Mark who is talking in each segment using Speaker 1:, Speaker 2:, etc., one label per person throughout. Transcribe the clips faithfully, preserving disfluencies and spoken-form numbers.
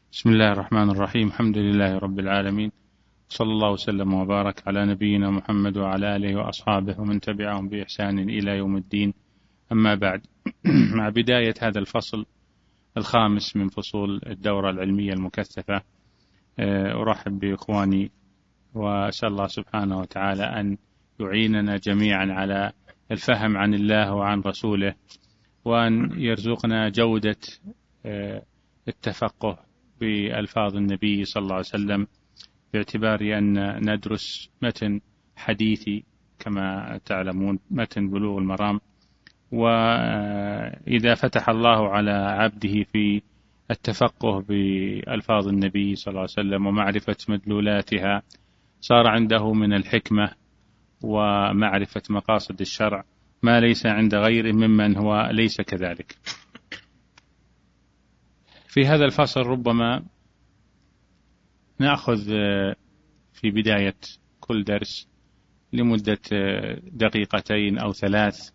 Speaker 1: بسم الله الرحمن الرحيم. الحمد لله رب العالمين، صلى الله وسلم وبارك على نبينا محمد وعلى آله وأصحابه ومن تبعهم بإحسان إلى يوم الدين. أما بعد، مع بداية هذا الفصل الخامس من فصول الدورة العلمية المكثفة، أرحب بإخواني وأسأل الله سبحانه وتعالى أن يعيننا جميعا على الفهم عن الله وعن رسوله، وأن يرزقنا جودة التفقه بألفاظ النبي صلى الله عليه وسلم، باعتبار أن ندرس متن حديثي كما تعلمون، متن بلوغ المرام. وإذا فتح الله على عبده في التفقه بألفاظ النبي صلى الله عليه وسلم ومعرفة مدلولاتها، صار عنده من الحكمة ومعرفة مقاصد الشرع ما ليس عند غيره ممن هو ليس كذلك. في هذا الفصل ربما نأخذ في بداية كل درس لمدة دقيقتين أو ثلاث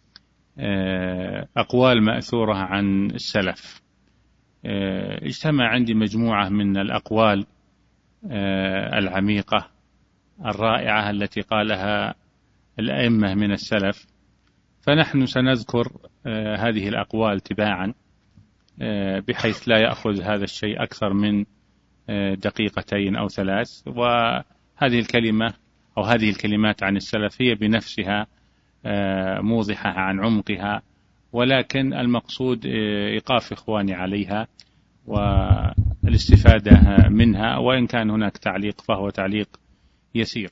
Speaker 1: أقوال مأثورة عن السلف. اجتمع عندي مجموعة من الأقوال العميقة الرائعة التي قالها الأئمة من السلف، فنحن سنذكر هذه الأقوال تباعا بحيث لا يأخذ هذا الشيء أكثر من دقيقتين أو ثلاث. وهذه الكلمة أو هذه الكلمات عن السلف هي بنفسها موضحة عن عمقها، ولكن المقصود إيقاف إخواني عليها والاستفادة منها، وإن كان هناك تعليق فهو تعليق يسير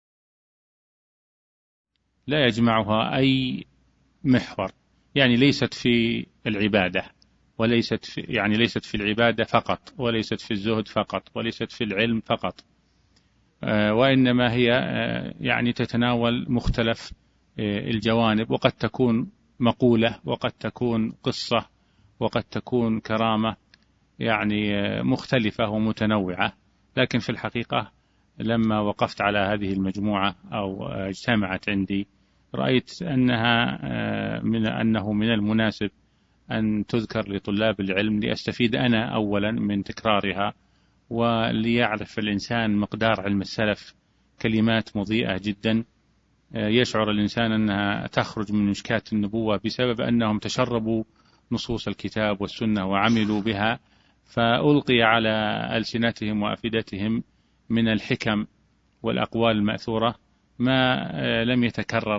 Speaker 1: لا يجمعها أي محور، يعني ليست في العبادة وليست في يعني ليست في العبادة فقط، وليست في الزهد فقط، وليست في العلم فقط، وإنما هي يعني تتناول مختلف الجوانب، وقد تكون مقولة، وقد تكون قصة، وقد تكون كرامة، يعني مختلفة ومتنوعة. لكن في الحقيقة لما وقفت على هذه المجموعة أو اجتمعت عندي، رأيت أنها من أنه من المناسب أن تذكر لطلاب العلم لأستفيد أنا أولا من تكرارها، وليعرف الإنسان مقدار علم السلف. كلمات مضيئة جدا يشعر الإنسان أنها تخرج من مشكات النبوة بسبب أنهم تشربوا نصوص الكتاب والسنة وعملوا بها، فألقي على ألسنتهم وأفئدتهم من الحكم والأقوال المأثورة ما لم يتكرر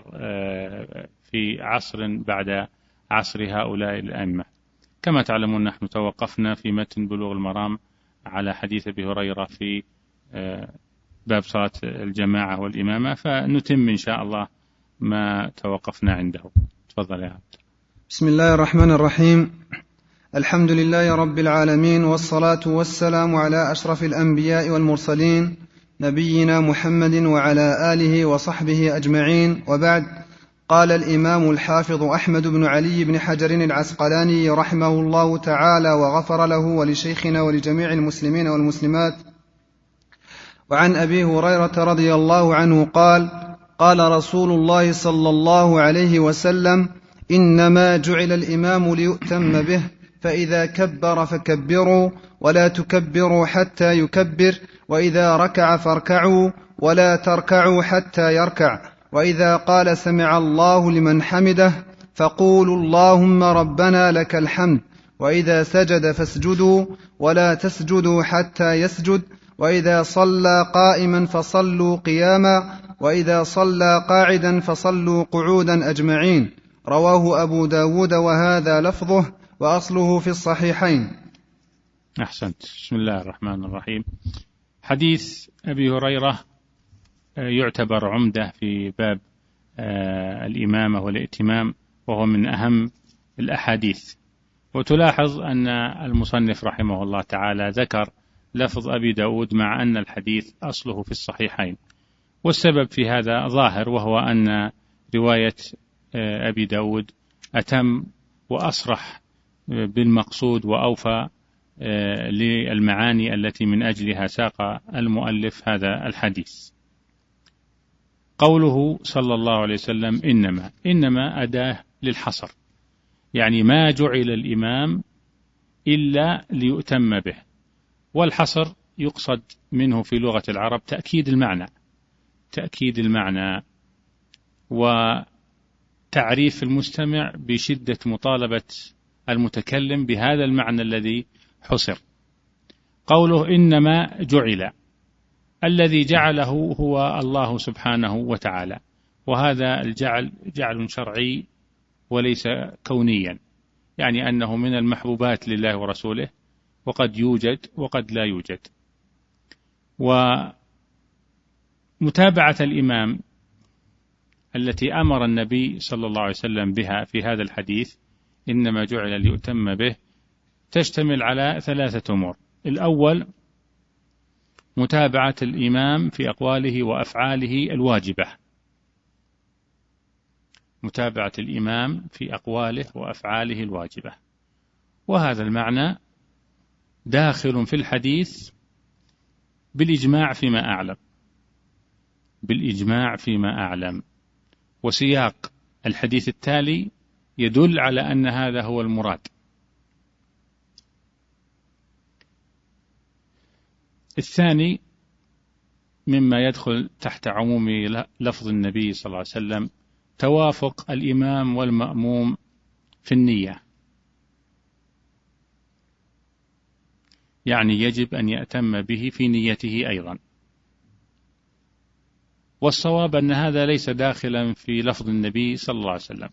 Speaker 1: في عصر بعد عصر هؤلاء الأئمة. كما تعلمون نحن توقفنا في متن بلوغ المرام على حديث أبي هريرة في باب صلاة الجماعة والإمامة، فنتم إن شاء الله ما توقفنا عنده. تفضل يا عبد.
Speaker 2: بسم الله الرحمن الرحيم. الحمد لله رب العالمين، والصلاة والسلام على أشرف الأنبياء والمرسلين، نبينا محمد وعلى آله وصحبه أجمعين، وبعد. قال الإمام الحافظ أحمد بن علي بن حجر العسقلاني رحمه الله تعالى وغفر له ولشيخنا ولجميع المسلمين والمسلمات: وعن أبي هريرة رضي الله عنه قال: قال رسول الله صلى الله عليه وسلم: إنما جعل الإمام ليؤتم به، فإذا كبر فكبروا ولا تكبروا حتى يكبر، وإذا ركع فاركعوا ولا تركعوا حتى يركع، وإذا قال سمع الله لمن حمده فقولوا اللهم ربنا لك الحمد، وإذا سجد فاسجدوا ولا تسجدوا حتى يسجد، وإذا صلى قائما فصلوا قياما، وإذا صلى قاعدا فصلوا قعودا أجمعين. رواه أبو داود وهذا لفظه وأصله في الصحيحين.
Speaker 1: أحسنت. بسم الله الرحمن الرحيم. حديث أبي هريرة يعتبر عمدة في باب الإمامة والائتمام، وهو من أهم الأحاديث. وتلاحظ أن المصنف رحمه الله تعالى ذكر لفظ أبي داود مع أن الحديث أصله في الصحيحين، والسبب في هذا ظاهر، وهو أن رواية أبي داود أتم وأصرح بالمقصود وأوفى للمعاني التي من أجلها ساق المؤلف هذا الحديث. قوله صلى الله عليه وسلم إنما إنما أداة للحصر، يعني ما جعل الإمام إلا ليؤتم به، والحصر يقصد منه في لغة العرب تأكيد المعنى، تأكيد المعنى وتعريف المستمع بشدة مطالبة المتكلم بهذا المعنى الذي حصر. قوله إنما جعل، الذي جعله هو الله سبحانه وتعالى، وهذا الجعل جعل شرعي وليس كونيا، يعني أنه من المحبوبات لله ورسوله، وقد يوجد وقد لا يوجد. ومتابعة الإمام التي أمر النبي صلى الله عليه وسلم بها في هذا الحديث إنما جعل ليؤتم به تشتمل على ثلاثة أمور. الأول متابعة الإمام في أقواله وأفعاله الواجبة، متابعة الإمام في أقواله وأفعاله الواجبة، وهذا المعنى داخل في الحديث بالإجماع فيما أعلم، بالإجماع فيما أعلم، وسياق الحديث التالي يدل على أن هذا هو المراد. الثاني مما يدخل تحت عموم لفظ النبي صلى الله عليه وسلم توافق الإمام والمأموم في النية، يعني يجب أن يأتم به في نيته أيضا. والصواب أن هذا ليس داخلا في لفظ النبي صلى الله عليه وسلم،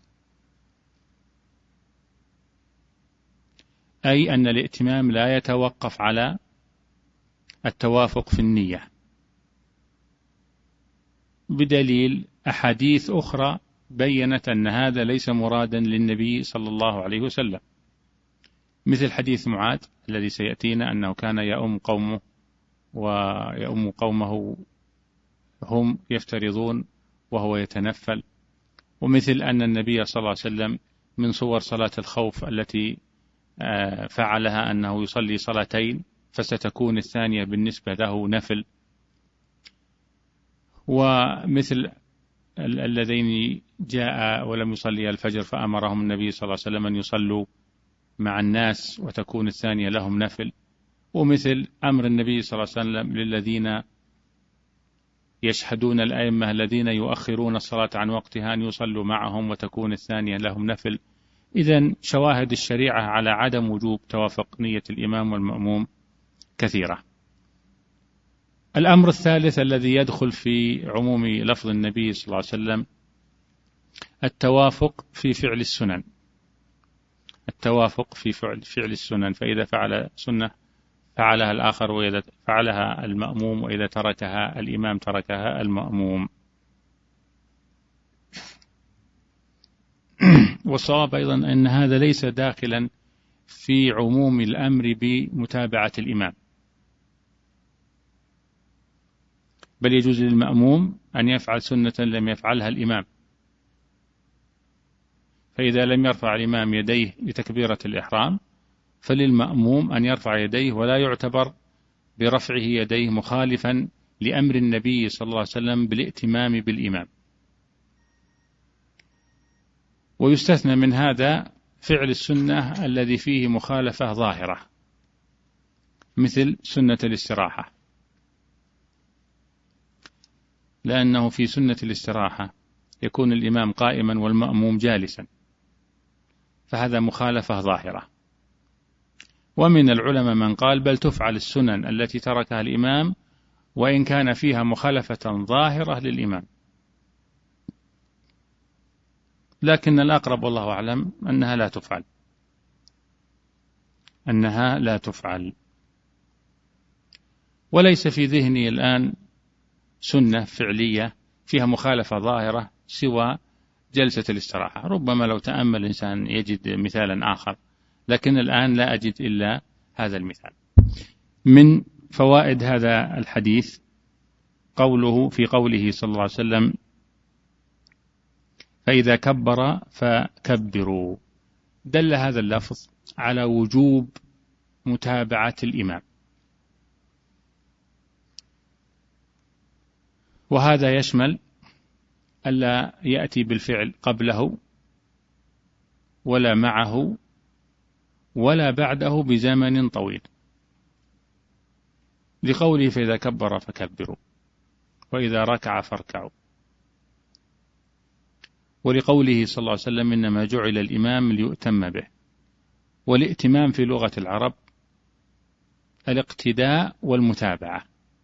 Speaker 1: أي أن الائتمام لا يتوقف على التوافق في النية، بدليل أحاديث أخرى بيّنت أن هذا ليس مرادا للنبي صلى الله عليه وسلم، مثل حديث معاذ الذي سيأتينا أنه كان يؤم قومه ويؤم قومه هم يفترضون وهو يتنفل، ومثل أن النبي صلى الله عليه وسلم من صور صلاة الخوف التي فعلها أنه يصلي صلاتين فستكون الثانية بالنسبة له نفل، ومثل الذين جاء ولم يصلي الفجر فأمرهم النبي صلى الله عليه وسلم أن يصلوا مع الناس وتكون الثانية لهم نفل، ومثل أمر النبي صلى الله عليه وسلم للذين يشهدون الأئمة الذين يؤخرون الصلاة عن وقتها أن يصلوا معهم وتكون الثانية لهم نفل. إذن شواهد الشريعة على عدم وجوب توافق نية الإمام والمأموم كثيرة. الأمر الثالث الذي يدخل في عموم لفظ النبي صلى الله عليه وسلم التوافق في فعل السنن، التوافق في فعل, فعل السنن، فإذا فعل سنة فعلها الآخر، وإذا فعلها المأموم، وإذا تركها الإمام تركها المأموم. والصواب أيضا أن هذا ليس داخلا في عموم الأمر بمتابعة الإمام، بل يجوز للمأموم أن يفعل سنة لم يفعلها الإمام، فإذا لم يرفع الإمام يديه لتكبيرة الإحرام فللمأموم أن يرفع يديه، ولا يعتبر برفعه يديه مخالفا لأمر النبي صلى الله عليه وسلم بالائتمام بالإمام. ويستثنى من هذا فعل السنة الذي فيه مخالفة ظاهرة، مثل سنة الاستراحة، لأنه في سنة الاستراحة يكون الإمام قائما والمأموم جالسا، فهذا مخالفة ظاهرة. ومن العلماء من قال بل تفعل السنن التي تركها الإمام وإن كان فيها مخالفة ظاهرة للإمام، لكن الأقرب والله أعلم أنها لا تفعل، أنها لا تفعل. وليس في ذهني الآن سنة فعلية فيها مخالفة ظاهرة سوى جلسة الاستراحة، ربما لو تأمل الإنسان يجد مثالا آخر، لكن الآن لا أجد إلا هذا المثال. من فوائد هذا الحديث قوله في قوله صلى الله عليه وسلم فإذا كبر فكبروا، دل هذا اللفظ على وجوب متابعة الإمام، وهذا يشمل ألا يأتي بالفعل قبله ولا معه ولا بعده بزمن طويل، لقوله فإذا كبر فكبروا وإذا ركع فاركعوا، ولقوله صلى الله عليه وسلم إنما جعل الإمام ليؤتم به. والائتمام في لغة العرب الاقتداء والمتابعة،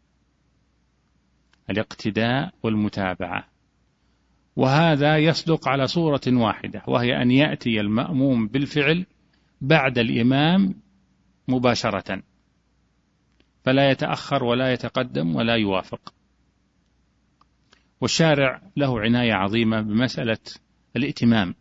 Speaker 1: الاقتداء والمتابعة، وهذا يصدق على صورة واحدة، وهي أن يأتي المأموم بالفعل بعد الإمام مباشرة، فلا يتأخر ولا يتقدم ولا يوافق. والشارع له عناية عظيمة بمسألة الائتمام،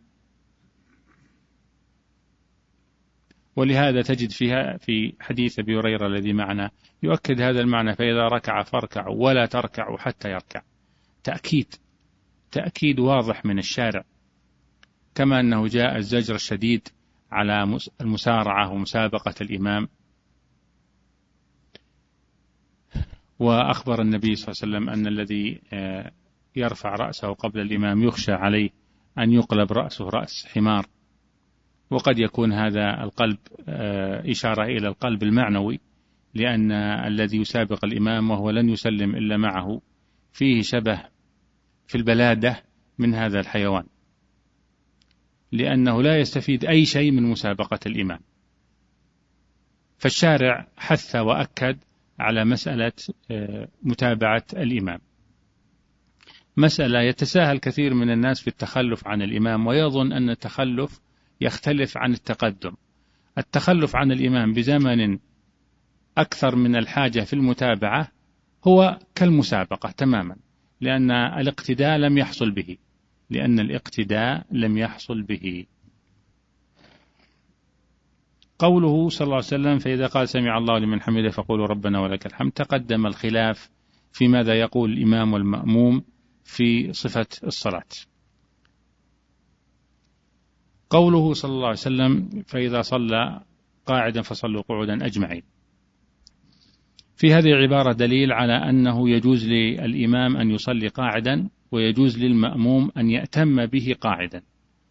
Speaker 1: ولهذا تجد فيها في حديث أبي هريرة الذي معنا يؤكد هذا المعنى: فإذا ركع فاركعوا ولا تركعوا حتى يركع. تأكيد تأكيد واضح من الشارع، كما أنه جاء الزجر الشديد على المسارعة ومسابقة الإمام. وأخبر النبي صلى الله عليه وسلم أن الذي يرفع رأسه قبل الإمام يخشى عليه أن يقلب رأسه رأس حمار، وقد يكون هذا القلب إشارة إلى القلب المعنوي، لأن الذي يسابق الإمام وهو لن يسلم إلا معه فيه شبه في البلادة من هذا الحيوان، لأنه لا يستفيد أي شيء من مسابقة الإمام. فالشارع حث وأكد على مسألة متابعة الإمام، مسألة يتساهل كثير من الناس في التخلف عن الإمام، ويظن أن التخلف يختلف عن التقدم. التخلف عن الإمام بزمن أكثر من الحاجة في المتابعة هو كالمسابقة تماما، لأن الاقتداء لم يحصل به لأن الاقتداء لم يحصل به. قوله صلى الله عليه وسلم: فإذا قال سمع الله لمن حمده فقولوا ربنا ولك الحمد، تقدم الخلاف في ماذا يقول الإمام والمأموم في صفة الصلاة. قوله صلى الله عليه وسلم: فإذا صلى قاعدا فصلوا قعودا أجمعين، في هذه العبارة دليل على أنه يجوز للإمام أن يصلي قاعدا، ويجوز للمأموم أن يأتم به قاعدا.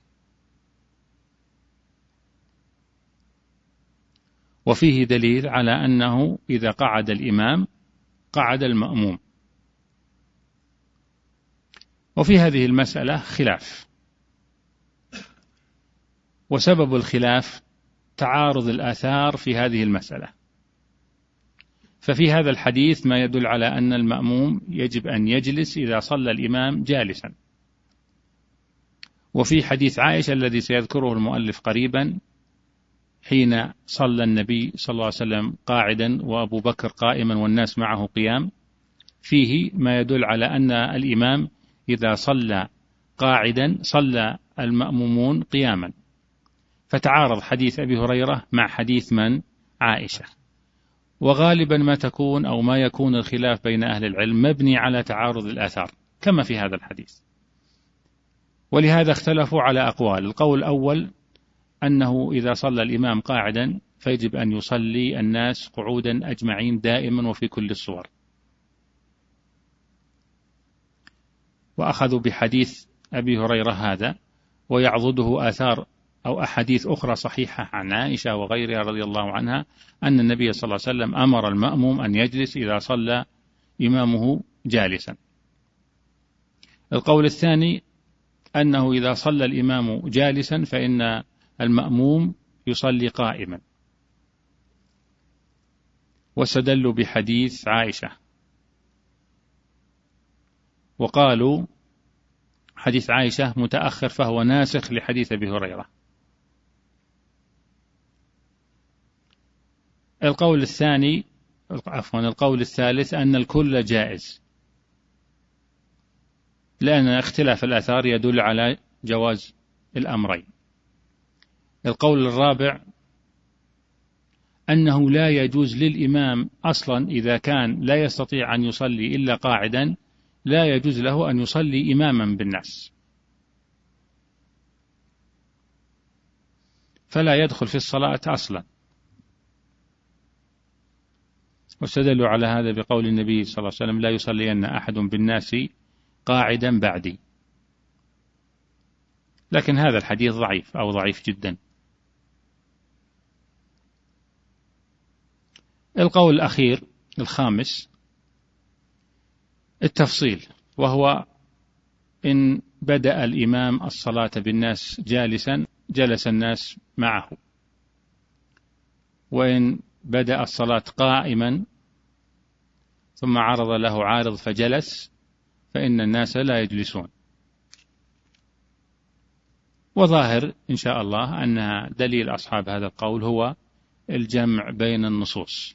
Speaker 1: وفيه دليل على أنه إذا قعد الإمام قعد المأموم. وفي هذه المسألة خلاف، وسبب الخلاف تعارض الآثار في هذه المسألة. ففي هذا الحديث ما يدل على أن المأموم يجب أن يجلس إذا صلى الإمام جالسا، وفي حديث عائشة الذي سيذكره المؤلف قريبا حين صلى النبي صلى الله عليه وسلم قاعدا وأبو بكر قائما والناس معه قيام، فيه ما يدل على أن الإمام إذا صلى قاعدا صلى المأمومون قياما. فتعارض حديث أبي هريرة مع حديث من؟ عائشة. وغالبا ما تكون أو ما يكون الخلاف بين أهل العلم مبني على تعارض الآثار كما في هذا الحديث، ولهذا اختلفوا على أقوال. القول الأول أنه إذا صلى الإمام قاعدا فيجب أن يصلي الناس قعودا أجمعين دائما وفي كل الصور، وأخذوا بحديث أبي هريرة هذا، ويعضده آثار أو أحاديث أخرى صحيحة عن عائشة وغيرها رضي الله عنها أن النبي صلى الله عليه وسلم أمر المأموم أن يجلس إذا صلى إمامه جالسا. القول الثاني أنه إذا صلى الإمام جالسا فإن المأموم يصلي قائما، واستدلوا بحديث عائشة، وقالوا حديث عائشة متأخر فهو ناسخ لحديث أبي هريرة. القول الثاني عفوا القول الثالث أن الكل جائز، لأن اختلاف الآثار يدل على جواز الأمرين. القول الرابع أنه لا يجوز للإمام أصلا إذا كان لا يستطيع أن يصلي إلا قاعدا، لا يجوز له أن يصلي إماما بالناس، فلا يدخل في الصلاة أصلا. واستدلوا على هذا بقول النبي صلى الله عليه وسلم: لا يصلين أحد بالناس قاعدا بعدي. لكن هذا الحديث ضعيف أو ضعيف جدا. القول الأخير الخامس التفصيل، وهو إن بدأ الإمام الصلاة بالناس جالسا جلس الناس معه، وإن بدأ الصلاة قائما ثم عرض له عارض فجلس فإن الناس لا يجلسون. وظاهر إن شاء الله أن دليل أصحاب هذا القول هو الجمع بين النصوص.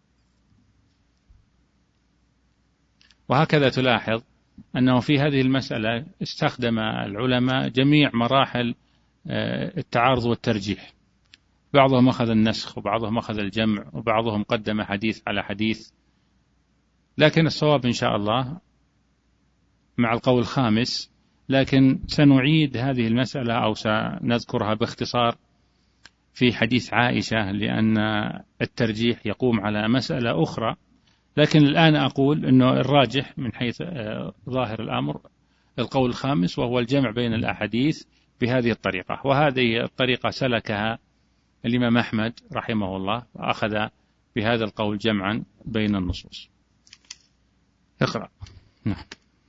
Speaker 1: وهكذا تلاحظ أنه في هذه المسألة استخدم العلماء جميع مراحل التعارض والترجيح، بعضهم أخذ النسخ وبعضهم أخذ الجمع وبعضهم قدم حديث على حديث، لكن الصواب إن شاء الله مع القول الخامس. لكن سنعيد هذه المسألة أو سنذكرها باختصار في حديث عائشة، لأن الترجيح يقوم على مسألة أخرى، لكن الآن أقول أنه الراجح من حيث ظاهر الأمر القول الخامس، وهو الجمع بين الأحاديث بهذه الطريقة. وهذه الطريقة سلكها الإمام أحمد رحمه الله، وأخذ بهذا القول جمعا بين النصوص. اقرأ. نعم.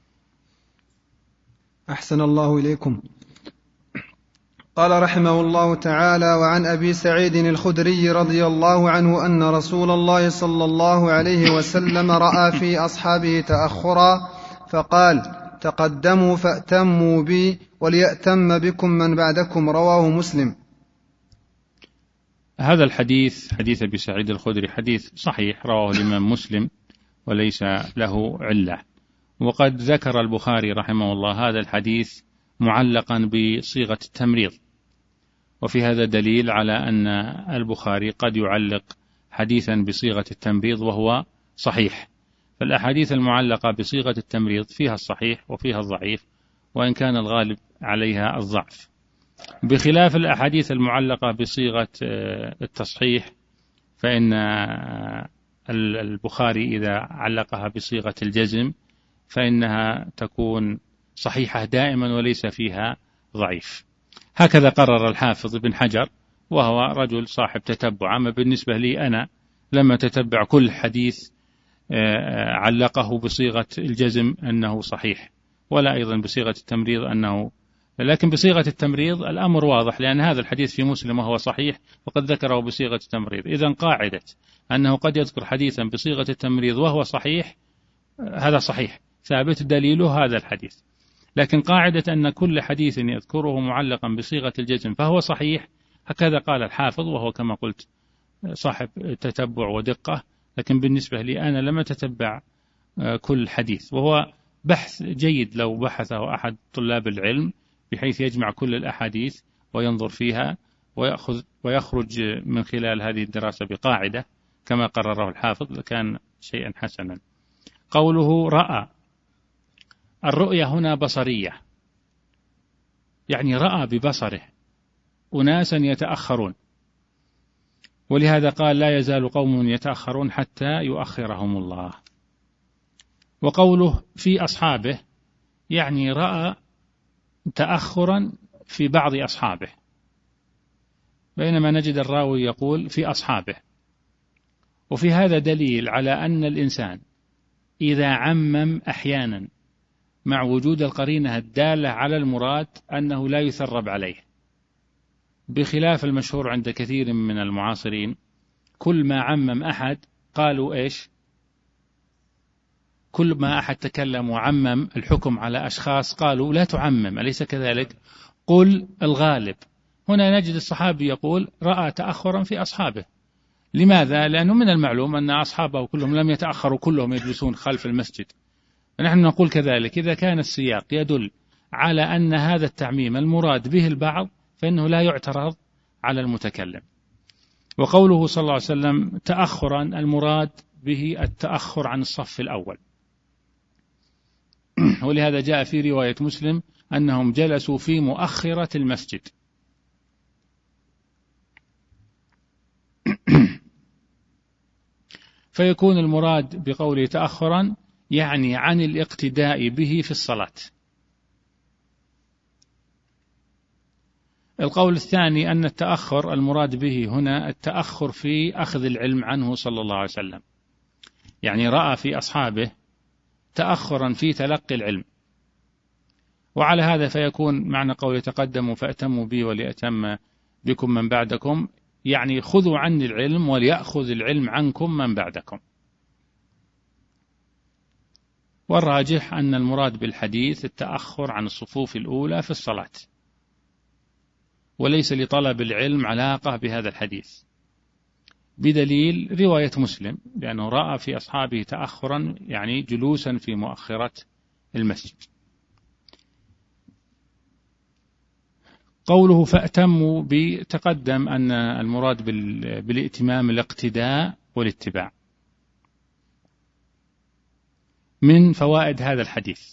Speaker 2: أحسن الله إليكم. قال رحمه الله تعالى: وعن أبي سعيد الخدري رضي الله عنه أن رسول الله صلى الله عليه وسلم رأى في أصحابه تأخرا فقال: تقدموا فأتموا بي وليأتم بكم من بعدكم. رواه مسلم.
Speaker 1: هذا الحديث حديث أبي سعيد الخدري حديث صحيح رواه الإمام مسلم وليس له علة. وقد ذكر البخاري رحمه الله هذا الحديث معلقا بصيغة التمريض، وفي هذا دليل على أن البخاري قد يعلق حديثا بصيغة التمريض وهو صحيح. فالأحاديث المعلقة بصيغة التمريض فيها الصحيح وفيها الضعيف، وإن كان الغالب عليها الضعف، بخلاف الأحاديث المعلقة بصيغة التصحيح، فإن البخاري إذا علقها بصيغة الجزم فإنها تكون صحيحة دائما وليس فيها ضعيف. هكذا قرر الحافظ ابن حجر، وهو رجل صاحب تتبع. أما بالنسبة لي أنا لما تتبع كل حديث علقه بصيغة الجزم أنه صحيح، ولا أيضا بصيغة التمريض أنه، لكن بصيغة التمريض الأمر واضح، لأن هذا الحديث في مسلم وهو صحيح وقد ذكره بصيغة التمريض. إذن قاعدة أنه قد يذكر حديثا بصيغة التمريض وهو صحيح، هذا صحيح ثابت دليله هذا الحديث. لكن قاعدة أن كل حديث يذكره معلقا بصيغة الجزم فهو صحيح، هكذا قال الحافظ، وهو كما قلت صاحب تتبع ودقة. لكن بالنسبة لي أنا لم أتتبع كل حديث، وهو بحث جيد لو بحثه أحد طلاب العلم بحيث يجمع كل الأحاديث وينظر فيها ويأخذ ويخرج من خلال هذه الدراسة بقاعدة كما قرره الحافظ لكان شيئا حسنا. قوله رأى، الرؤية هنا بصرية، يعني رأى ببصره أناسا يتأخرون، ولهذا قال: لا يزال قوم يتأخرون حتى يؤخرهم الله. وقوله في أصحابه، يعني رأى تأخرا في بعض أصحابه، بينما نجد الراوي يقول في أصحابه. وفي هذا دليل على أن الإنسان إذا عمم أحيانا مع وجود القرينة الدالة على المراد أنه لا يثرب عليه، بخلاف المشهور عند كثير من المعاصرين، كل ما عمم أحد قالوا إيش؟ كل ما أحد تكلم وعمم الحكم على أشخاص قالوا لا تعمم، أليس كذلك؟ قل الغالب. هنا نجد الصحابي يقول رأى تأخرا في أصحابه. لماذا؟ لأنه من المعلوم أن أصحابه كلهم لم يتأخروا كلهم يجلسون خلف المسجد. نحن نقول كذلك إذا كان السياق يدل على أن هذا التعميم المراد به البعض فإنه لا يعترض على المتكلم. وقوله صلى الله عليه وسلم تأخرا، المراد به التأخر عن الصف الأول، ولهذا جاء في رواية مسلم أنهم جلسوا في مؤخرة المسجد. فيكون المراد بقوله تأخرا يعني عن الاقتداء به في الصلاة. القول الثاني أن التأخر المراد به هنا التأخر في أخذ العلم عنه صلى الله عليه وسلم، يعني رأى في أصحابه تأخرا في تلقي العلم، وعلى هذا فيكون معنى قول تقدموا فأتموا بي وليأتم بكم من بعدكم، يعني خذوا عني العلم وليأخذ العلم عنكم من بعدكم. والراجح أن المراد بالحديث التأخر عن الصفوف الأولى في الصلاة، وليس لطلب العلم علاقة بهذا الحديث، بدليل رواية مسلم لأنه رأى في أصحابه تأخرا يعني جلوسا في مؤخرة المسجد. قوله فأتموا بتقدم أن المراد بالائتمام الاقتداء والاتباع. من فوائد هذا الحديث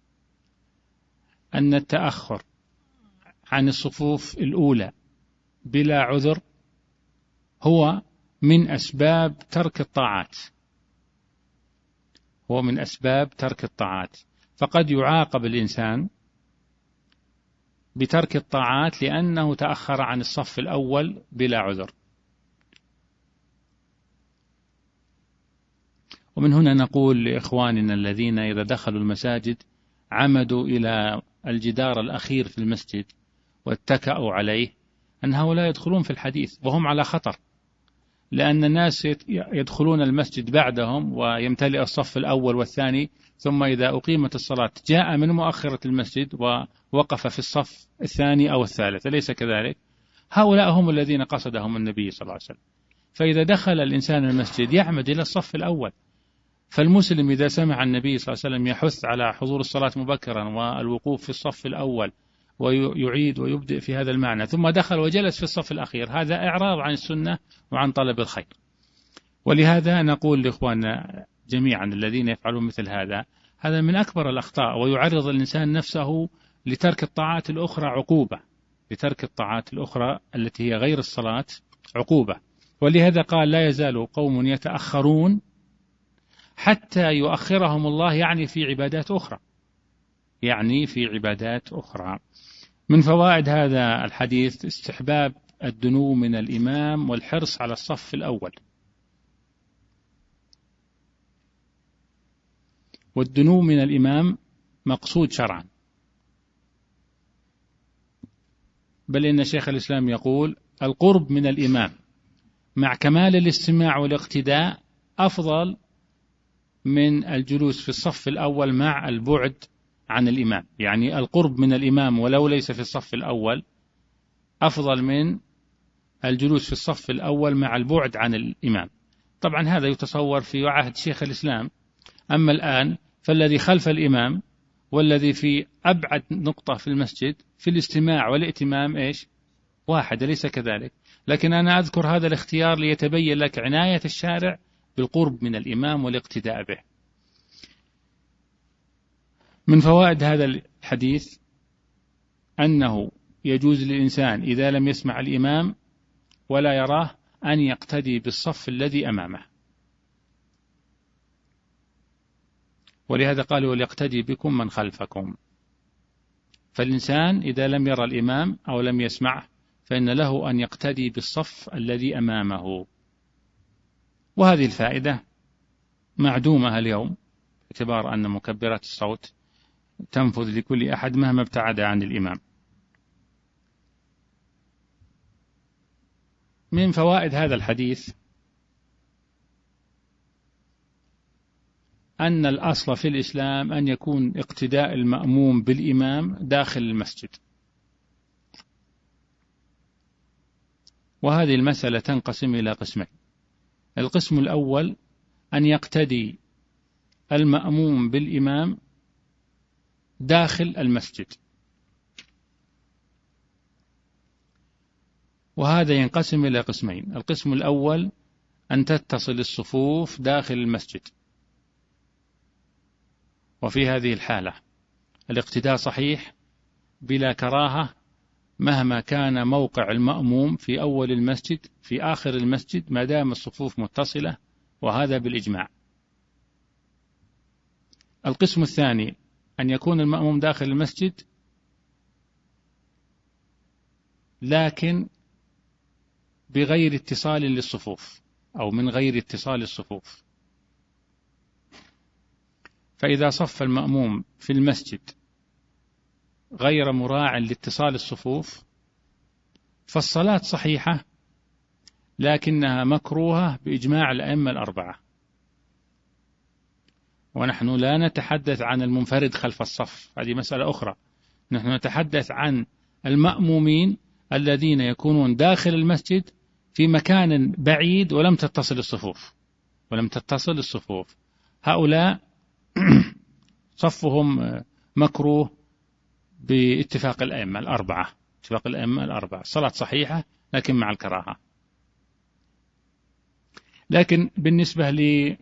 Speaker 1: أن التأخر عن الصفوف الأولى بلا عذر هو من أسباب ترك الطاعات، هو من أسباب ترك الطاعات، فقد يعاقب الإنسان بترك الطاعات لأنه تأخر عن الصف الأول بلا عذر. ومن هنا نقول لإخواننا الذين إذا دخلوا المساجد عمدوا إلى الجدار الأخير في المسجد واتكأوا عليه أن هؤلاء يدخلون في الحديث وهم على خطر، لأن الناس يدخلون المسجد بعدهم ويمتلئ الصف الأول والثاني، ثم إذا أقيمت الصلاة جاء من مؤخرة المسجد ووقف في الصف الثاني أو الثالث، أليس كذلك؟ هؤلاء هم الذين قصدهم النبي صلى الله عليه وسلم. فإذا دخل الإنسان المسجد يعمد إلى الصف الأول. فالمسلم إذا سمع النبي صلى الله عليه وسلم يحث على حضور الصلاة مبكرا والوقوف في الصف الأول ويعيد ويبدأ في هذا المعنى، ثم دخل وجلس في الصف الأخير، هذا إعراض عن السنة وعن طلب الخير. ولهذا نقول لإخواننا جميعا الذين يفعلون مثل هذا، هذا من أكبر الأخطاء، ويعرض الإنسان نفسه لترك الطاعات الأخرى عقوبة، لترك الطاعات الأخرى التي هي غير الصلاة عقوبة. ولهذا قال لا يزال قوم يتأخرون حتى يؤخرهم الله، يعني في عبادات أخرى، يعني في عبادات أخرى. من فوائد هذا الحديث استحباب الدنو من الإمام والحرص على الصف الأول. والدنو من الإمام مقصود شرعا، بل إن شيخ الإسلام يقول القرب من الإمام مع كمال الاستماع والاقتداء أفضل من الجلوس في الصف الأول مع البعد عن الإمام، يعني القرب من الإمام ولو ليس في الصف الأول أفضل من الجلوس في الصف الأول مع البعد عن الإمام. طبعا هذا يتصور في عهد شيخ الإسلام، أما الآن فالذي خلف الإمام والذي في أبعد نقطة في المسجد في الاستماع والائتمام إيش؟ واحد، ليس كذلك؟ لكن أنا أذكر هذا الاختيار ليتبين لك عناية الشارع بالقرب من الإمام والاقتداء به. من فوائد هذا الحديث أنه يجوز للإنسان إذا لم يسمع الإمام ولا يراه أن يقتدي بالصف الذي أمامه، ولهذا قالوا وليقتدي بكم من خلفكم. فالإنسان إذا لم يرى الإمام أو لم يسمعه فإن له أن يقتدي بالصف الذي أمامه. وهذه الفائدة معدومة اليوم باعتبار أن مكبرات الصوت تنفذ لكل أحد مهما ابتعد عن الإمام. من فوائد هذا الحديث أن الأصل في الإسلام أن يكون اقتداء المأموم بالإمام داخل المسجد، وهذه المسألة تنقسم إلى قسمين. القسم الأول أن يقتدي المأموم بالإمام داخل المسجد، وهذا ينقسم إلى قسمين. القسم الأول أن تتصل الصفوف داخل المسجد، وفي هذه الحالة الاقتداء صحيح بلا كراهة مهما كان موقع المأموم في أول المسجد في آخر المسجد ما دام الصفوف متصلة، وهذا بالإجماع. القسم الثاني أن يكون المأموم داخل المسجد لكن بغير اتصال للصفوف أو من غير اتصال الصفوف، فإذا صف المأموم في المسجد غير مراع لاتصال الصفوف فالصلاة صحيحة، لكنها مكروهة بإجماع الأئمة الأربعة. ونحن لا نتحدث عن المنفرد خلف الصف، هذه مسألة أخرى. نحن نتحدث عن المأمومين الذين يكونون داخل المسجد في مكان بعيد ولم تتصل الصفوف ولم تتصل الصفوف هؤلاء صفهم مكروه باتفاق الأئمة الأربعة اتفاق الأئمة الأربعة الصلاة صحيحة لكن مع الكراهة. لكن بالنسبة ل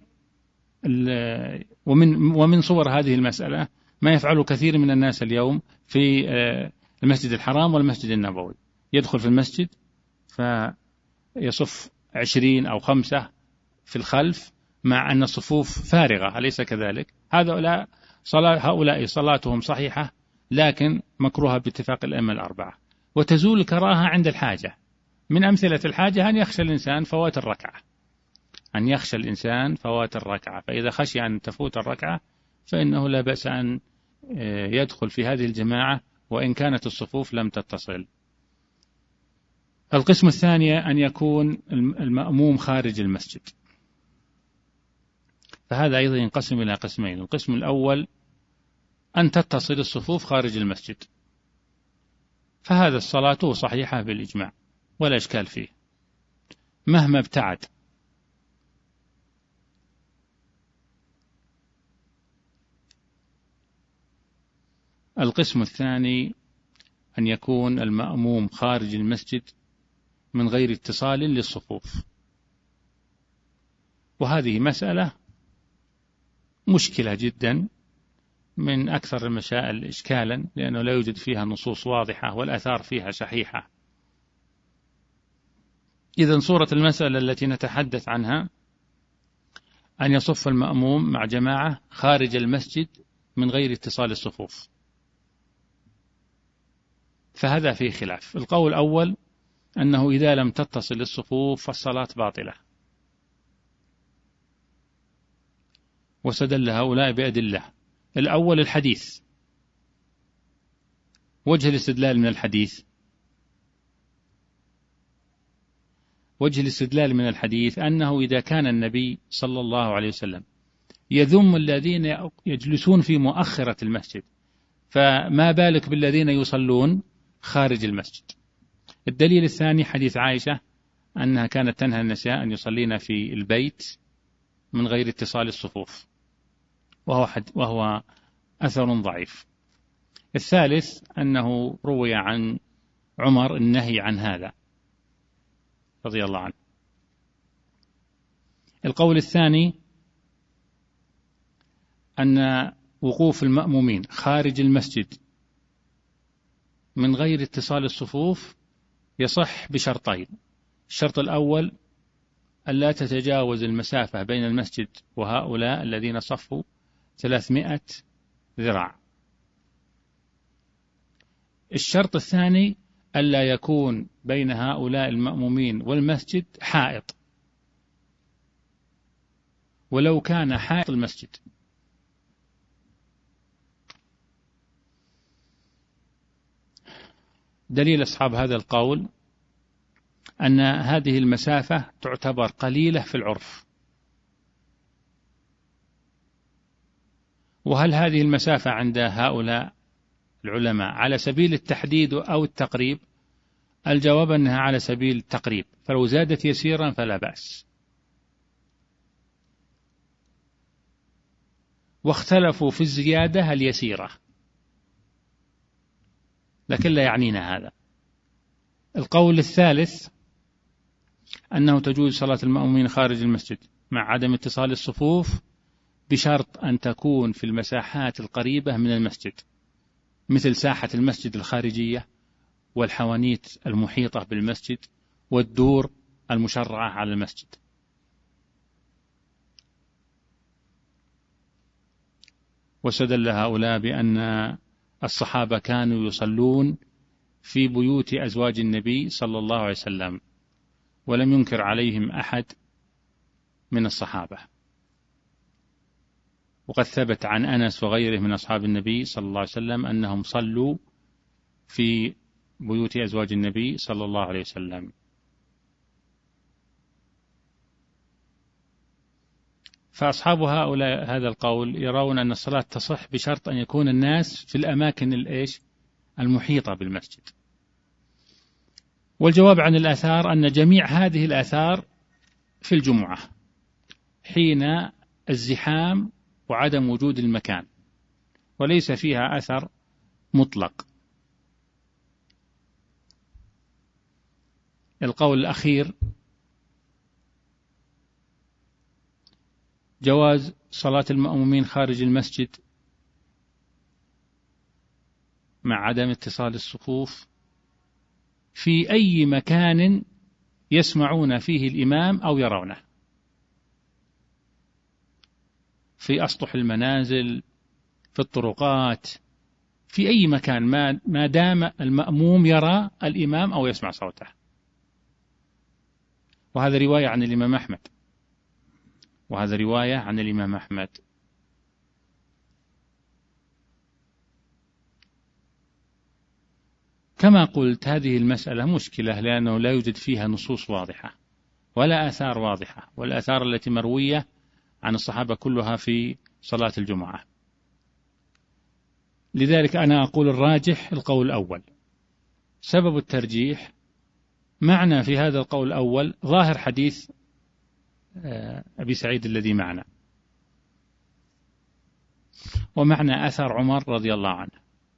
Speaker 1: ومن ومن صور هذه المسألة ما يفعله كثير من الناس اليوم في المسجد الحرام والمسجد النبوي، يدخل في المسجد فيصف عشرين أو خمسة في الخلف مع أن الصفوف فارغة، أليس كذلك؟ هؤلاء صلاة هؤلاء صلاتهم صحيحة لكن مكروهة باتفاق الأئمة الأربعة. وتزول الكراهة عند الحاجة. من أمثلة الحاجة أن يخشى الإنسان فوات الركعة أن يخشى الإنسان فوات الركعة فإذا خشي أن تفوت الركعة فإنه لا بأس أن يدخل في هذه الجماعة وإن كانت الصفوف لم تتصل. القسم الثاني أن يكون المأموم خارج المسجد، فهذا أيضا ينقسم إلى قسمين. القسم الأول أن تتصل الصفوف خارج المسجد، فهذا الصلاة صحيحة بالإجماع ولا إشكال فيه مهما ابتعد. القسم الثاني أن يكون المأموم خارج المسجد من غير اتصال للصفوف، وهذه مسألة مشكلة جدا من أكثر المسائل إشكالا، لأنه لا يوجد فيها نصوص واضحة والآثار فيها شحيحة. إذن صورة المسألة التي نتحدث عنها أن يصف المأموم مع جماعة خارج المسجد من غير اتصال الصفوف، فهذا فيه خلاف. القول الأول أنه إذا لم تتصل الصفوف فالصلاة باطلة، واستدل هؤلاء بأدلة. الأول الحديث. وجه الاستدلال من الحديث وجه الاستدلال من الحديث أنه إذا كان النبي صلى الله عليه وسلم يذم الذين يجلسون في مؤخرة المسجد، فما بالك بالذين يصلون خارج المسجد. الدليل الثاني حديث عائشة أنها كانت تنهى النساء أن يصلين في البيت من غير اتصال الصفوف، وهو, حد وهو أثر ضعيف. الثالث أنه روي عن عمر النهي عن هذا رضي الله عنه. القول الثاني أن وقوف المأمومين خارج المسجد من غير اتصال الصفوف يصح بشرطين. الشرط الأول ألا تتجاوز المسافة بين المسجد وهؤلاء الذين صفوا ثلاثمائة ذراع. الشرط الثاني ألا يكون بين هؤلاء المأمومين والمسجد حائط، ولو كان حائط المسجد. دليل أصحاب هذا القول أن هذه المسافة تعتبر قليلة في العرف. وهل هذه المسافة عند هؤلاء العلماء على سبيل التحديد أو التقريب؟ الجواب أنها على سبيل التقريب، فلو زادت يسيرا فلا بأس. واختلفوا في الزيادة اليسيرة، لكن لا يعنينا هذا. القول الثالث أنه تجوز صلاة المأمومين خارج المسجد مع عدم اتصال الصفوف بشرط أن تكون في المساحات القريبة من المسجد، مثل ساحة المسجد الخارجية والحوانيت المحيطة بالمسجد والدور المشرعة على المسجد. واستدل هؤلاء بأن الصحابة كانوا يصلون في بيوت أزواج النبي صلى الله عليه وسلم ولم ينكر عليهم أحد من الصحابة. وقد ثبت عن أنس وغيره من أصحاب النبي صلى الله عليه وسلم أنهم صلوا في بيوت أزواج النبي صلى الله عليه وسلم. فأصحاب هؤلاء هذا القول يرون أن الصلاة تصح بشرط أن يكون الناس في الأماكن الإيش المحيطة بالمسجد. والجواب عن الآثار أن جميع هذه الآثار في الجمعة حين الزحام وعدم وجود المكان، وليس فيها أثر مطلق. القول الأخير جواز صلاة المأمومين خارج المسجد مع عدم اتصال الصفوف في أي مكان يسمعون فيه الإمام أو يرونه، في أسطح المنازل، في الطرقات، في أي مكان ما دام المأموم يرى الإمام أو يسمع صوته. وهذا رواية عن الإمام أحمد وهذا رواية عن الإمام أحمد. كما قلت هذه المسألة مشكلة لأنه لا يوجد فيها نصوص واضحة ولا آثار واضحة، والآثار التي مروية عن الصحابة كلها في صلاة الجمعة. لذلك أنا أقول الراجح القول الأول. سبب الترجيح معنى في هذا القول الأول ظاهر حديث أبي سعيد الذي معنا، ومعنى أثر عمر رضي الله عنه،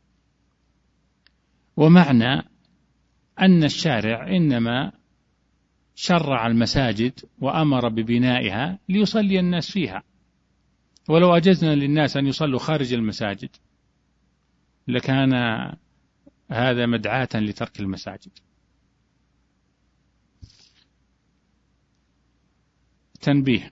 Speaker 1: ومعنى أن الشارع إنما شرع المساجد وأمر ببنائها ليصلي الناس فيها، ولو أجزنا للناس أن يصلوا خارج المساجد لكان هذا مدعاة لترك المساجد. تنبيه: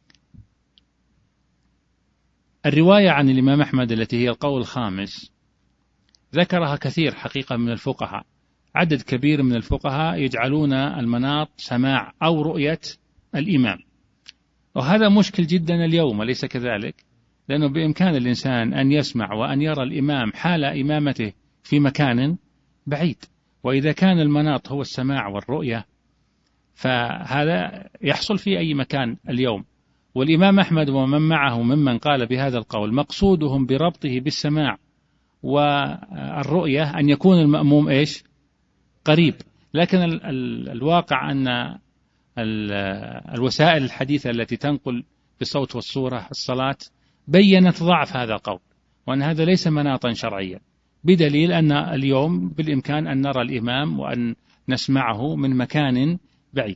Speaker 1: الرواية عن الإمام أحمد التي هي القول الخامس ذكرها كثير حقيقة من الفقهاء، عدد كبير من الفقهاء يجعلون المناط سماع أو رؤية الإمام، وهذا مشكل جدا اليوم، أليس كذلك؟ لأنه بإمكان الإنسان أن يسمع وأن يرى الإمام حال إمامته في مكان بعيد، وإذا كان المناط هو السماع والرؤية فهذا يحصل في أي مكان اليوم. والإمام أحمد ومن معه ممن قال بهذا القول مقصودهم بربطه بالسماع والرؤية أن يكون المأموم إيش؟ قريب. لكن ال ال الواقع أن الوسائل الحديثة التي تنقل بالصوت والصورة الصلاة بيّنت ضعف هذا القول، وأن هذا ليس مناطا شرعيا، بدليل أن اليوم بالإمكان أن نرى الإمام وأن نسمعه من مكان بعيد.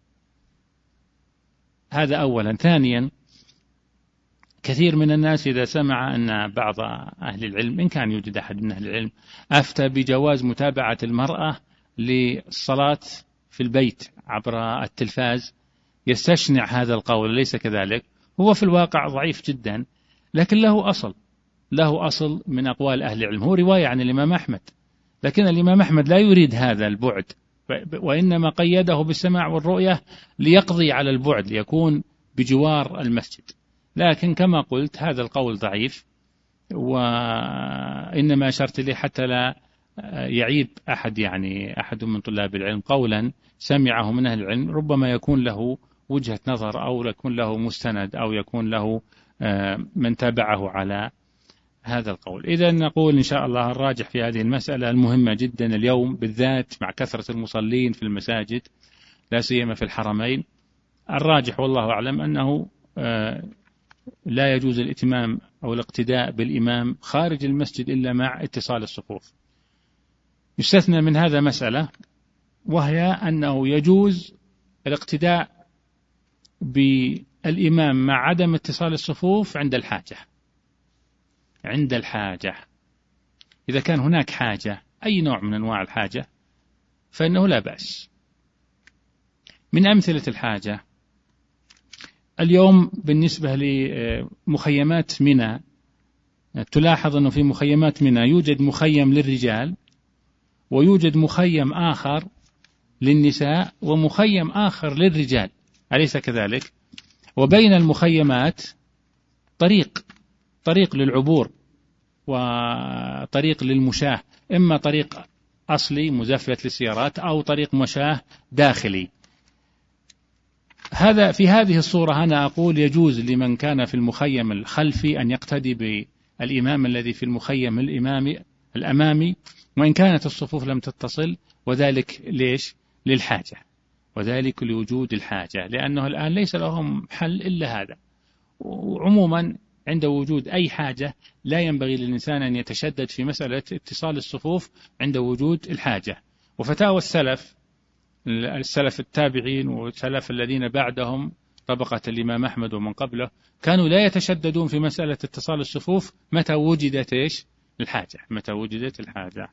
Speaker 1: هذا أولا. ثانيا، كثير من الناس إذا سمع أن بعض أهل العلم، إن كان يوجد أحد من أهل العلم، أفتى بجواز متابعة المرأة للصلاة في البيت عبر التلفاز، يستشنع هذا القول، ليس كذلك. هو في الواقع ضعيف جدا، لكن له أصل له أصل من أقوال أهل العلم، هو رواية عن الإمام أحمد، لكن الإمام أحمد لا يريد هذا البعد، وإنما قيده بالسماع والرؤية ليقضي على البعد، ليكون بجوار المسجد. لكن كما قلت هذا القول ضعيف، وإنما أشرت لي حتى لا يعيب أحد يعني أحد من طلاب العلم قولا سمعه من أهل العلم، ربما يكون له وجهة نظر أو يكون له مستند أو يكون له من تابعه على هذا القول. إذا نقول إن شاء الله الراجح في هذه المسألة المهمة جدا اليوم بالذات مع كثرة المصلين في المساجد لا سيما في الحرمين، الراجح والله أعلم أنه لا يجوز الاتمام أو الاقتداء بالإمام خارج المسجد إلا مع اتصال الصفوف. يستثنى من هذا مسألة، وهي أنه يجوز الاقتداء بالإمام مع عدم اتصال الصفوف عند الحاجة. عند الحاجة إذا كان هناك حاجة، أي نوع من أنواع الحاجة، فإنه لا بأس. من أمثلة الحاجة اليوم بالنسبة لمخيمات منى، تلاحظ أنه في مخيمات منى يوجد مخيم للرجال ويوجد مخيم آخر للنساء ومخيم آخر للرجال، أليس كذلك؟ وبين المخيمات طريق طريق للعبور وطريق للمشاة، إما طريق أصلي مزفلت للسيارات أو طريق مشاة داخلي. هذا في هذه الصورة أنا أقول يجوز لمن كان في المخيم الخلفي أن يقتدي بالإمام الذي في المخيم الإمامي الأمامي، وإن كانت الصفوف لم تتصل، وذلك ليش؟ للحاجة، وذلك لوجود الحاجة، لأنه الآن ليس لهم حل إلا هذا. وعموما عند وجود أي حاجة لا ينبغي للإنسان أن يتشدد في مسألة اتصال الصفوف عند وجود الحاجة. وفتاوى السلف السلف التابعين والسلف الذين بعدهم طبقة الإمام أحمد ومن قبله كانوا لا يتشددون في مسألة اتصال الصفوف متى وجدت إيش؟ الحاجة، متى وجدت الحاجة.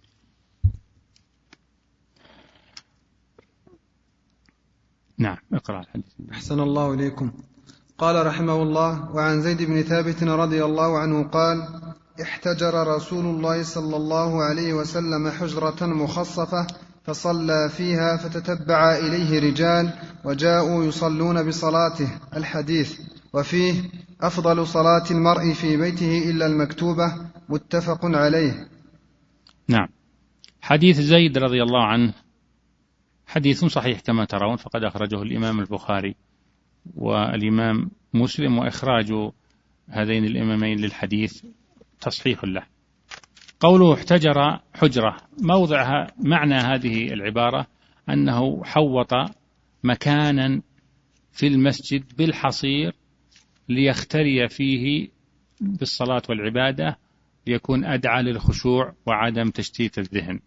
Speaker 1: نعم، اقرأ الحديث.
Speaker 2: أحسن الله إليكم. قال رحمه الله: وعن زيد بن ثابت رضي الله عنه قال: احتجر رسول الله صلى الله عليه وسلم حجرة مخصفة فصلى فيها فتتبع إليه رجال وجاءوا يصلون بصلاته. الحديث. وفيه: أفضل صلاة المرء في بيته إلا المكتوبة. متفق عليه.
Speaker 1: نعم. حديث زيد رضي الله عنه حديث صحيح كما ترون، فقد أخرجه الإمام البخاري والإمام مسلم، وإخراج هذين الإمامين للحديث تصحيح له. قوله احتجر حجرة، موضعها معنى هذه العبارة أنه حوط مكانا في المسجد بالحصير ليختري فيه بالصلاة والعبادة، ليكون أدعى للخشوع وعدم تشتيت الذهن.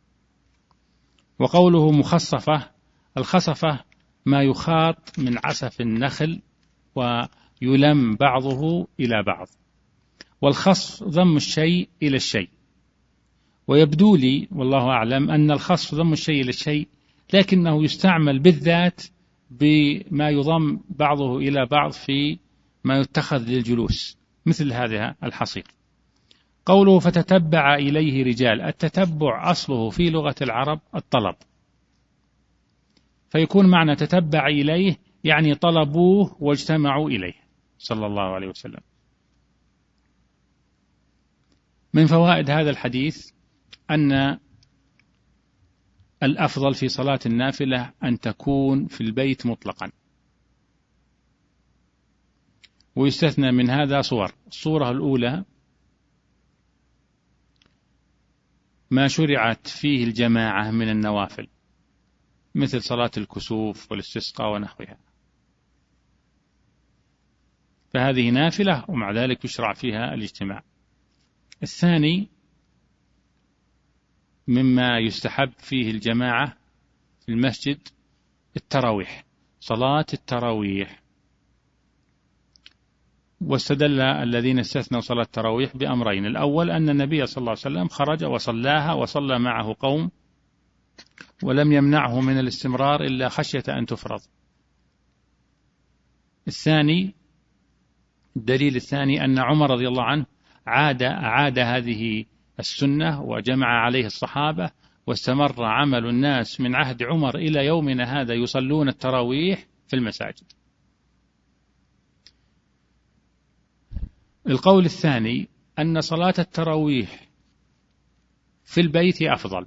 Speaker 1: وقوله مخصفة، الخصفة ما يخاط من عسف النخل ويلم بعضه إلى بعض، والخصف ضم الشيء إلى الشيء. ويبدو لي والله أعلم أن الخصف ضم الشيء إلى الشيء، لكنه يستعمل بالذات بما يضم بعضه إلى بعض في ما يتخذ للجلوس مثل هذا الحصير. قوله فتتبع إليه رجال، التتبع أصله في لغة العرب الطلب، فيكون معنى تتبع إليه يعني طلبوه واجتمعوا إليه صلى الله عليه وسلم. من فوائد هذا الحديث أن الأفضل في صلاة النافلة أن تكون في البيت مطلقا، ويستثنى من هذا صور. الصورة الأولى ما شرعت فيه الجماعة من النوافل مثل صلاة الكسوف والاستسقاء ونحوها، فهذه نافلة ومع ذلك يشرع فيها الاجتماع. الثاني مما يستحب فيه الجماعة في المسجد التراويح، صلاة التراويح. واستدل الذين استثنوا صلاة التراويح بأمرين: الأول أن النبي صلى الله عليه وسلم خرج وصلاها وصلى معه قوم ولم يمنعه من الاستمرار إلا خشية أن تفرض. الثاني الدليل الثاني أن عمر رضي الله عنه عاد أعاد هذه السنة وجمع عليه الصحابة، واستمر عمل الناس من عهد عمر إلى يومنا هذا يصلون التراويح في المساجد. القول الثاني أن صلاة التراويح في البيت أفضل،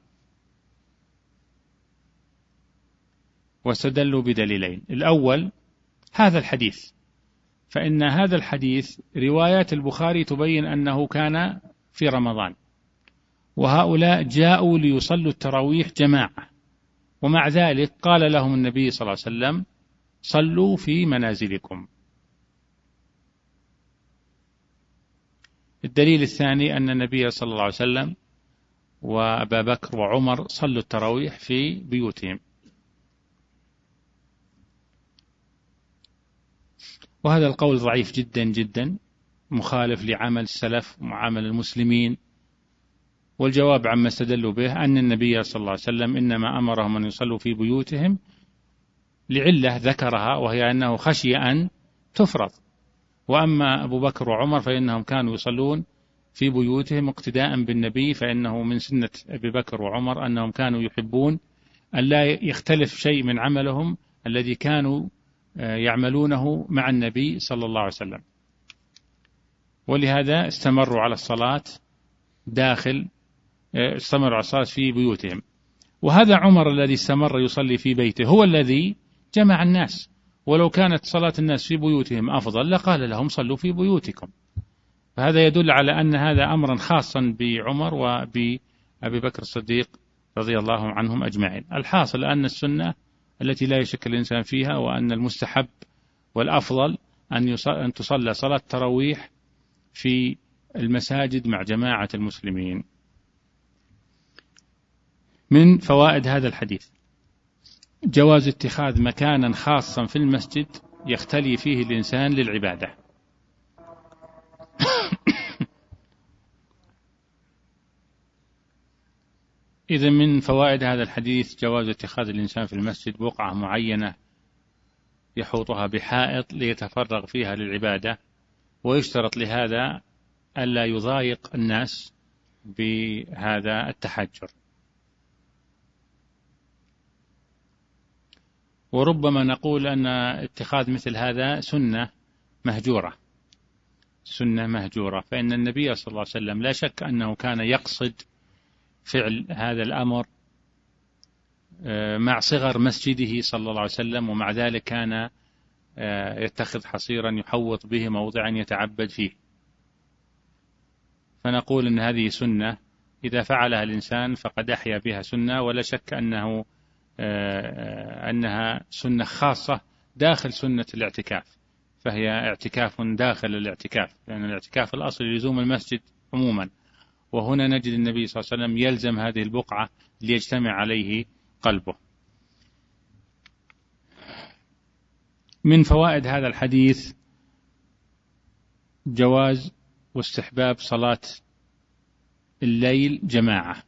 Speaker 1: واستدلوا بدليلين: الأول هذا الحديث، فإن هذا الحديث روايات البخاري تبين أنه كان في رمضان، وهؤلاء جاءوا ليصلوا التراويح جماعة، ومع ذلك قال لهم النبي صلى الله عليه وسلم: صلوا في منازلكم. الدليل الثاني أن النبي صلى الله عليه وسلم وأبا بكر وعمر صلوا التراويح في بيوتهم. وهذا القول ضعيف جدا جدا، مخالف لعمل السلف وعمل المسلمين. والجواب عما استدلوا به أن النبي صلى الله عليه وسلم إنما أمرهم أن يصلوا في بيوتهم لعلة ذكرها، وهي أنه خشي أن تفرض. وأما أبو بكر وعمر فإنهم كانوا يصلون في بيوتهم اقتداء بالنبي، فإنه من سنة أبي بكر وعمر أنهم كانوا يحبون أن لا يختلف شيء من عملهم الذي كانوا يعملونه مع النبي صلى الله عليه وسلم. ولهذا استمروا على الصلاة داخل استمروا على الصلاة في بيوتهم. وهذا عمر الذي استمر يصلي في بيته هو الذي جمع الناس، ولو كانت صلاة الناس في بيوتهم أفضل لقال لهم صلوا في بيوتكم. فهذا يدل على أن هذا أمرا خاصا بعمر وبأبي بكر الصديق رضي الله عنهم أجمعين. الحاصل أن السنة التي لا يشك الإنسان فيها وأن المستحب والأفضل أن تصلى صلاة التراويح في المساجد مع جماعة المسلمين. من فوائد هذا الحديث جواز اتخاذ مكانا خاصا في المسجد يختلي فيه الإنسان للعبادة. إذا من فوائد هذا الحديث جواز اتخاذ الإنسان في المسجد بقعة معينة يحوطها بحائط ليتفرغ فيها للعبادة، ويشترط لهذا ألا يضايق الناس بهذا التحجر. وربما نقول أن اتخاذ مثل هذا سنة مهجورة سنة مهجورة فإن النبي صلى الله عليه وسلم لا شك أنه كان يقصد فعل هذا الأمر مع صغر مسجده صلى الله عليه وسلم، ومع ذلك كان يتخذ حصيرا يحوط به موضعا يتعبد فيه. فنقول أن هذه سنة إذا فعلها الإنسان فقد أحيا بها سنة، ولا شك أنه أنها سنة خاصة داخل سنة الاعتكاف، فهي اعتكاف داخل الاعتكاف، لأن الاعتكاف الأصل لزوم المسجد عموما، وهنا نجد النبي صلى الله عليه وسلم يلزم هذه البقعة ليجتمع عليه قلبه. من فوائد هذا الحديث جواز واستحباب صلاة الليل جماعة،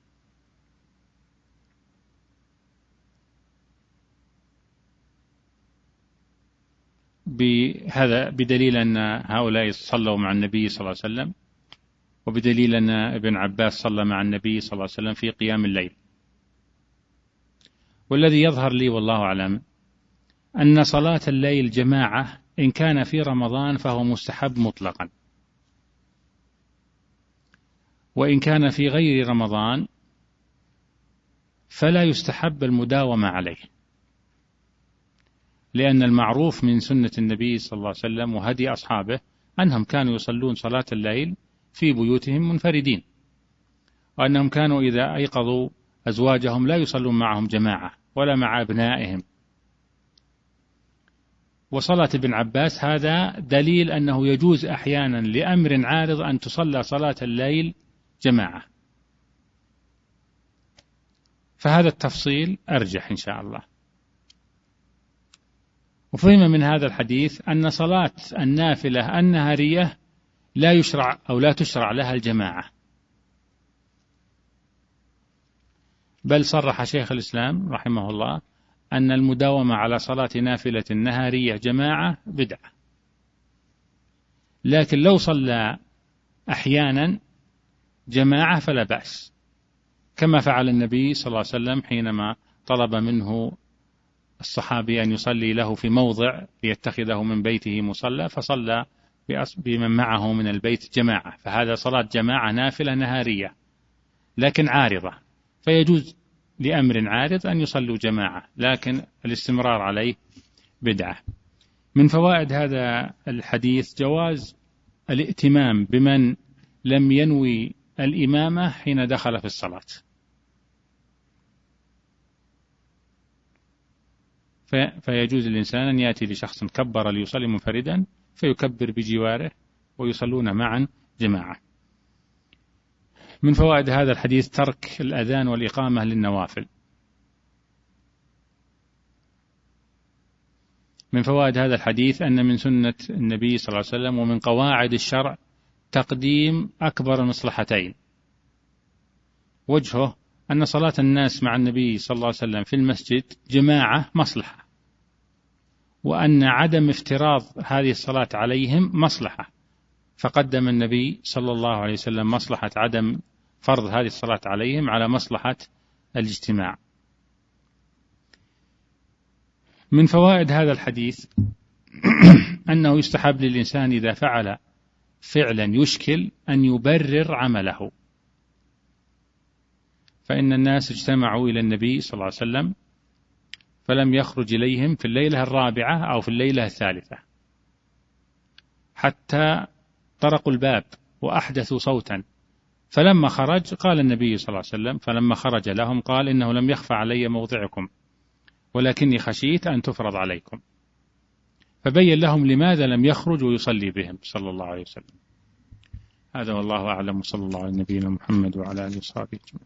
Speaker 1: بهذا بدليل أن هؤلاء صلوا مع النبي صلى الله عليه وسلم، وبدليل أن ابن عباس صلى مع النبي صلى الله عليه وسلم في قيام الليل. والذي يظهر لي والله أعلم أن صلاة الليل جماعة إن كان في رمضان فهو مستحب مطلقا، وإن كان في غير رمضان فلا يستحب المداومة عليه، لأن المعروف من سنة النبي صلى الله عليه وسلم وهدي أصحابه أنهم كانوا يصلون صلاة الليل في بيوتهم منفردين، وأنهم كانوا إذا أيقظوا أزواجهم لا يصلون معهم جماعة ولا مع أبنائهم. وصلاة ابن عباس هذا دليل أنه يجوز أحيانا لأمر عارض أن تصلى صلاة الليل جماعة، فهذا التفصيل أرجح إن شاء الله. وفهم من هذا الحديث أن صلاة النافلة النهارية لا يشرع أو لا تشرع لها الجماعة، بل صرح شيخ الإسلام رحمه الله أن المداومة على صلاة نافلة نهارية جماعة بدعة، لكن لو صلى أحيانا جماعة فلا بأس، كما فعل النبي صلى الله عليه وسلم حينما طلب منه الصحابي أن يصلي له في موضع ليتخذه من بيته مصلى، فصلى بمن معه من البيت جماعة، فهذا صلاة جماعة نافلة نهارية لكن عارضة، فيجوز لأمر عارض أن يصلوا جماعة، لكن الاستمرار عليه بدعة. من فوائد هذا الحديث جواز الائتمام بمن لم ينوي الإمامة حين دخل في الصلاة، فيجوز الإنسان أن يأتي لشخص كبر ليصلي منفردا فيكبر بجواره ويصلون معا جماعة. من فوائد هذا الحديث ترك الأذان والإقامة للنوافل. من فوائد هذا الحديث أن من سنة النبي صلى الله عليه وسلم ومن قواعد الشرع تقديم أكبر المصلحتين. وجهه أن صلاة الناس مع النبي صلى الله عليه وسلم في المسجد جماعة مصلحة، وأن عدم افتراض هذه الصلاة عليهم مصلحة، فقدم النبي صلى الله عليه وسلم مصلحة عدم فرض هذه الصلاة عليهم على مصلحة الاجتماع. من فوائد هذا الحديث أنه يستحب للإنسان إذا فعل فعلا يشكل أن يبرر عمله. فإن الناس اجتمعوا إلى النبي صلى الله عليه وسلم فلم يخرج إليهم في الليلة الرابعة أو في الليلة الثالثة، حتى طرقوا الباب وأحدثوا صوتا، فلما خرج قال النبي صلى الله عليه وسلم فلما خرج لهم قال: إنه لم يخفى علي موضعكم ولكني خشيت أن تفرض عليكم. فبين لهم لماذا لم يخرج ويصلي بهم صلى الله عليه وسلم. هذا والله أعلم، وصلى الله على نبينا محمد وعلى آله وصحبه أجمعين.